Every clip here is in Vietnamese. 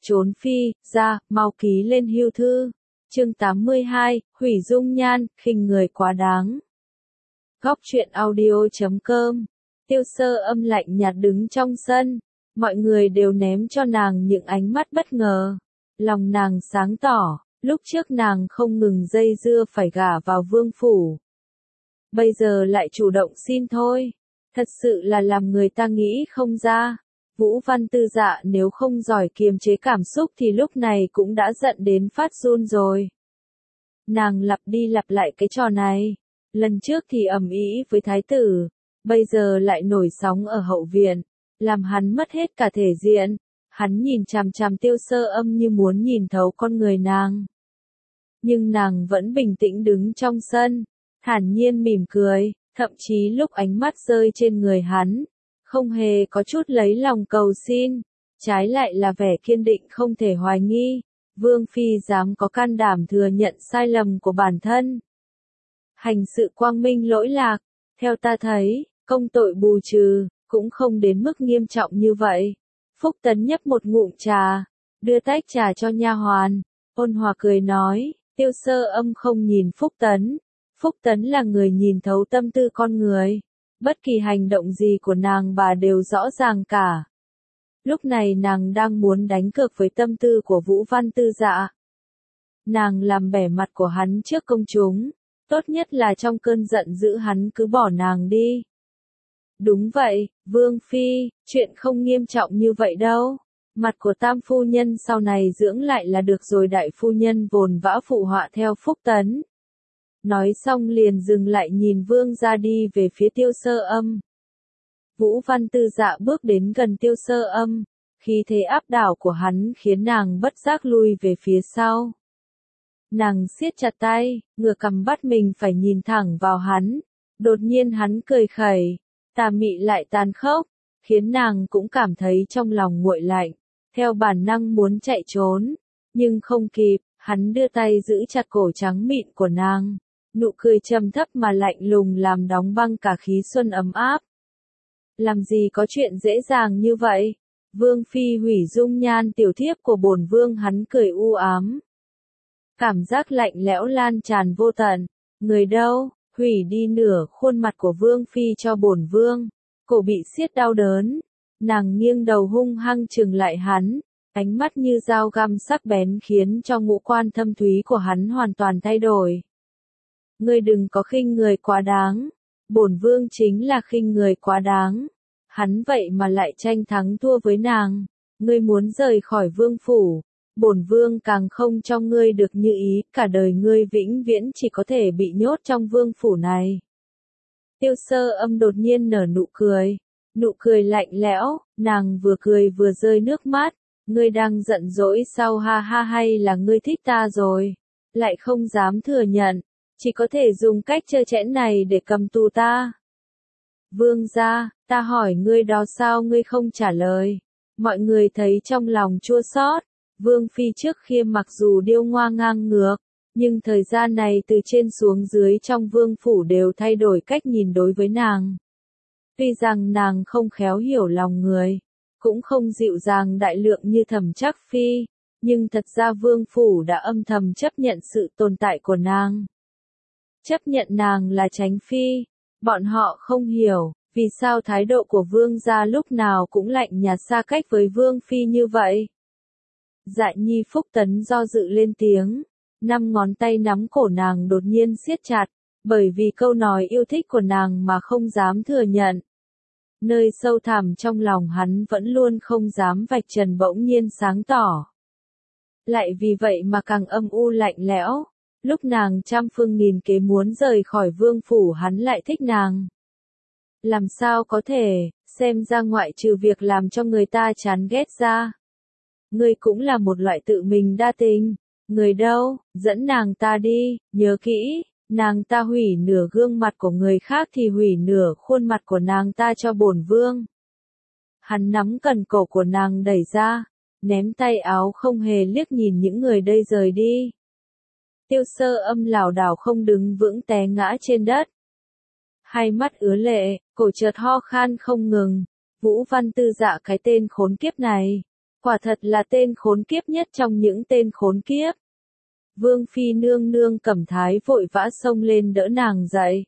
trốn phi, ra, mau ký lên hưu thư. Chương 82, hủy dung nhan, khinh người quá đáng. Góc truyện audio.com. Tiêu Sơ Âm lạnh nhạt đứng trong sân, mọi người đều ném cho nàng những ánh mắt bất ngờ. Lòng nàng sáng tỏ, lúc trước nàng không ngừng dây dưa phải gả vào vương phủ. Bây giờ lại chủ động xin thôi, thật sự là làm người ta nghĩ không ra. Vũ Văn Tư Dạ nếu không giỏi kiềm chế cảm xúc thì lúc này cũng đã giận đến phát run rồi. Nàng lặp đi lặp lại cái trò này, lần trước thì ầm ĩ với thái tử, bây giờ lại nổi sóng ở hậu viện, làm hắn mất hết cả thể diện. Hắn nhìn chằm chằm Tiêu Sơ Âm như muốn nhìn thấu con người nàng. Nhưng nàng vẫn bình tĩnh đứng trong sân, thản nhiên mỉm cười, thậm chí lúc ánh mắt rơi trên người hắn, không hề có chút lấy lòng cầu xin, trái lại là vẻ kiên định không thể hoài nghi. Vương Phi dám có can đảm thừa nhận sai lầm của bản thân. Hành sự quang minh lỗi lạc, theo ta thấy, công tội bù trừ, cũng không đến mức nghiêm trọng như vậy. Phúc Tấn nhấp một ngụm trà, đưa tách trà cho nha hoàn, ôn hòa cười nói, Tiêu Sơ Âm không nhìn Phúc Tấn. Phúc Tấn là người nhìn thấu tâm tư con người, bất kỳ hành động gì của nàng bà đều rõ ràng cả. Lúc này nàng đang muốn đánh cược với tâm tư của Vũ Văn Tư Dạ. Nàng làm bẻ mặt của hắn trước công chúng, tốt nhất là trong cơn giận dữ hắn cứ bỏ nàng đi. Đúng vậy, Vương Phi, chuyện không nghiêm trọng như vậy đâu. Mặt của tam phu nhân sau này dưỡng lại là được rồi. Đại phu nhân vồn vã phụ họa theo Phúc Tấn. Nói xong liền dừng lại nhìn Vương ra đi về phía Tiêu Sơ Âm. Vũ Văn Tư Dạ bước đến gần Tiêu Sơ Âm, khí thế áp đảo của hắn khiến nàng bất giác lui về phía sau. Nàng siết chặt tay, ngửa cằm bắt mình phải nhìn thẳng vào hắn. Đột nhiên hắn cười khẩy, tà mị lại tàn khốc, khiến nàng cũng cảm thấy trong lòng nguội lạnh, theo bản năng muốn chạy trốn, nhưng không kịp, hắn đưa tay giữ chặt cổ trắng mịn của nàng, nụ cười trầm thấp mà lạnh lùng làm đóng băng cả khí xuân ấm áp. Làm gì có chuyện dễ dàng như vậy? Vương Phi hủy dung nhan tiểu thiếp của bổn vương. Hắn cười u ám. Cảm giác lạnh lẽo lan tràn vô tận. Người đâu? Hủy đi nửa khuôn mặt của Vương Phi cho bổn vương. Cổ bị siết đau đớn. Nàng nghiêng đầu hung hăng trừng lại hắn. Ánh mắt như dao găm sắc bén khiến cho ngũ quan thâm thúy của hắn hoàn toàn thay đổi. Ngươi đừng có khinh người quá đáng. Bổn vương chính là khinh người quá đáng. Hắn vậy mà lại tranh thắng thua với nàng. Ngươi muốn rời khỏi vương phủ, bổn vương càng không cho ngươi được như ý, cả đời ngươi vĩnh viễn chỉ có thể bị nhốt trong vương phủ này. Tiêu Sơ Âm đột nhiên nở nụ cười lạnh lẽo, nàng vừa cười vừa rơi nước mắt. Ngươi đang giận dỗi sao ha ha, hay là ngươi thích ta rồi? Lại không dám thừa nhận, chỉ có thể dùng cách trơ trẽn này để cầm tù ta. Vương gia, ta hỏi ngươi đó sao ngươi không trả lời? Mọi người thấy trong lòng chua xót. Vương Phi trước kia mặc dù điêu ngoa ngang ngược, nhưng thời gian này từ trên xuống dưới trong vương phủ đều thay đổi cách nhìn đối với nàng. Tuy rằng nàng không khéo hiểu lòng người, cũng không dịu dàng đại lượng như Thẩm Trác Phi, nhưng thật ra vương phủ đã âm thầm chấp nhận sự tồn tại của nàng. Chấp nhận nàng là Chánh Phi. Bọn họ không hiểu, vì sao thái độ của vương gia lúc nào cũng lạnh nhạt xa cách với Vương Phi như vậy. Dạ nhi Phúc Tấn do dự lên tiếng, 5 ngón tay nắm cổ nàng đột nhiên siết chặt, bởi vì câu nói yêu thích của nàng mà không dám thừa nhận. Nơi sâu thẳm trong lòng hắn vẫn luôn không dám vạch trần bỗng nhiên sáng tỏ. Lại vì vậy mà càng âm u lạnh lẽo. Lúc nàng trăm phương nghìn kế muốn rời khỏi vương phủ hắn lại thích nàng. Làm sao có thể, xem ra ngoại trừ việc làm cho người ta chán ghét ra. Ngươi cũng là một loại tự mình đa tình. Người đâu, dẫn nàng ta đi, nhớ kỹ, nàng ta hủy nửa gương mặt của người khác thì hủy nửa khuôn mặt của nàng ta cho bổn vương. Hắn nắm cần cổ của nàng đẩy ra, ném tay áo không hề liếc nhìn những người đây rời đi. Tiêu Sơ Âm lảo đảo không đứng vững té ngã trên đất. Hai mắt ứa lệ, cổ chợt ho khan không ngừng. Vũ Văn Tư Dạ cái tên khốn kiếp này. Quả thật là tên khốn kiếp nhất trong những tên khốn kiếp. Vương phi nương nương Cẩm Thái vội vã xông lên đỡ nàng dậy.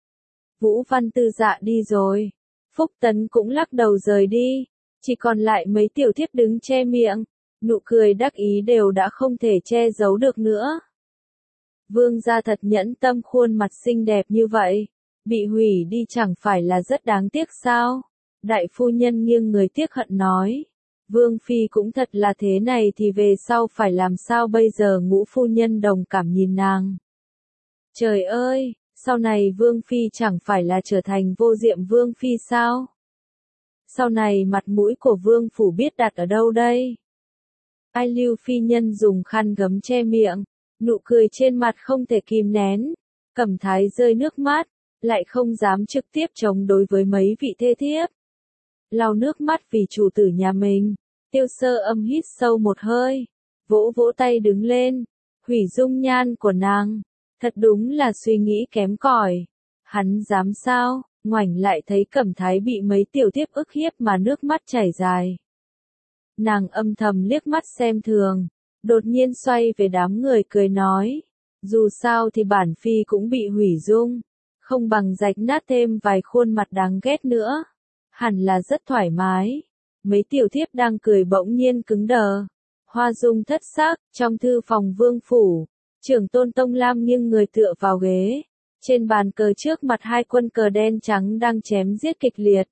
Vũ Văn Tư Dạ đi rồi. Phúc Tấn cũng lắc đầu rời đi. Chỉ còn lại mấy tiểu thiếp đứng che miệng. Nụ cười đắc ý đều đã không thể che giấu được nữa. Vương gia thật nhẫn tâm, khuôn mặt xinh đẹp như vậy. Bị hủy đi chẳng phải là rất đáng tiếc sao? Đại phu nhân nghiêng người tiếc hận nói. Vương phi cũng thật là thế này thì về sau phải làm sao bây giờ? Ngũ phu nhân đồng cảm nhìn nàng. Trời ơi, sau này Vương phi chẳng phải là trở thành Vô Diệm Vương phi sao? Sau này mặt mũi của Vương phủ biết đặt ở đâu đây? Ai Lưu phi nhân dùng khăn gấm che miệng, nụ cười trên mặt không thể kìm nén. Cẩm Thái rơi nước mắt, lại không dám trực tiếp chống đối với mấy vị thê thiếp. Lau nước mắt vì chủ tử nhà mình, Tiêu Sơ Âm hít sâu một hơi, vỗ vỗ tay đứng lên. Hủy dung nhan của nàng, thật đúng là suy nghĩ kém cỏi. Hắn dám sao? Ngoảnh lại thấy Cẩm Thái bị mấy tiểu thiếp ức hiếp mà nước mắt chảy dài. Nàng âm thầm liếc mắt xem thường, đột nhiên xoay về đám người cười nói, dù sao thì bản phi cũng bị hủy dung, không bằng rạch nát thêm vài khuôn mặt đáng ghét nữa. Hẳn là rất thoải mái. Mấy tiểu thiếp đang cười bỗng nhiên cứng đờ. Hoa dung thất sắc, trong thư phòng vương phủ, trưởng tôn Tông Lam nghiêng người tựa vào ghế. Trên bàn cờ trước mặt hai quân cờ đen trắng đang chém giết kịch liệt.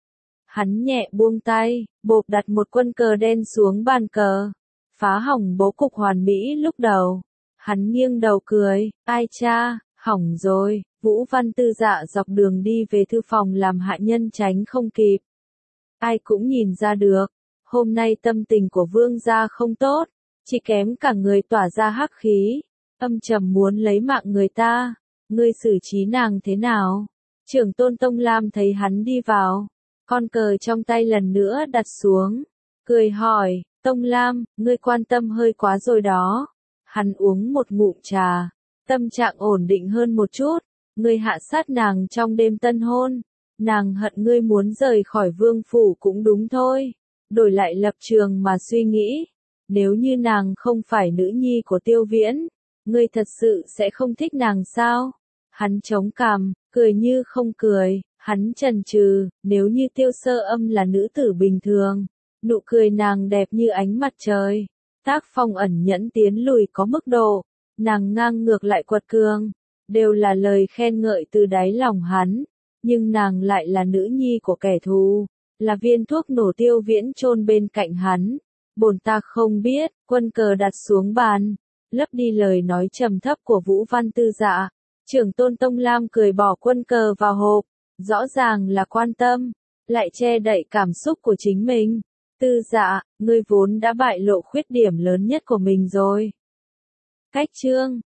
Hắn nhẹ buông tay, bộp đặt một quân cờ đen xuống bàn cờ, phá hỏng bố cục hoàn mỹ lúc đầu. Hắn nghiêng đầu cười, ai cha, hỏng rồi. Vũ Văn Tư Dạ dọc đường đi về thư phòng làm hạ nhân tránh không kịp. Ai cũng nhìn ra được, hôm nay tâm tình của vương gia không tốt, chỉ kém cả người tỏa ra hắc khí, âm trầm muốn lấy mạng người ta. Ngươi xử trí nàng thế nào? Trưởng tôn Tông Lam thấy hắn đi vào, con cờ trong tay lần nữa đặt xuống, cười hỏi, Tông Lam, ngươi quan tâm hơi quá rồi đó. Hắn uống một ngụm trà, tâm trạng ổn định hơn một chút. Ngươi hạ sát nàng trong đêm tân hôn, nàng hận ngươi muốn rời khỏi vương phủ cũng đúng thôi. Đổi lại lập trường mà suy nghĩ, nếu như nàng không phải nữ nhi của Tiêu Viễn, ngươi thật sự sẽ không thích nàng sao? Hắn chống cằm, cười như không cười, hắn chần chừ, nếu như Tiêu Sơ Âm là nữ tử bình thường, nụ cười nàng đẹp như ánh mặt trời, tác phong ẩn nhẫn tiến lùi có mức độ, nàng ngang ngược lại quật cường, đều là lời khen ngợi từ đáy lòng hắn, nhưng nàng lại là nữ nhi của kẻ thù, là viên thuốc nổ Tiêu Viễn chôn bên cạnh hắn. Bổn ta không biết. Quân cờ đặt xuống bàn, lấp đi lời nói trầm thấp của Vũ Văn Tư Dạ. Trưởng tôn Tông Lam cười bỏ quân cờ vào hộp, rõ ràng là quan tâm, lại che đậy cảm xúc của chính mình. Tư Dạ, ngươi vốn đã bại lộ khuyết điểm lớn nhất của mình rồi. Cách chương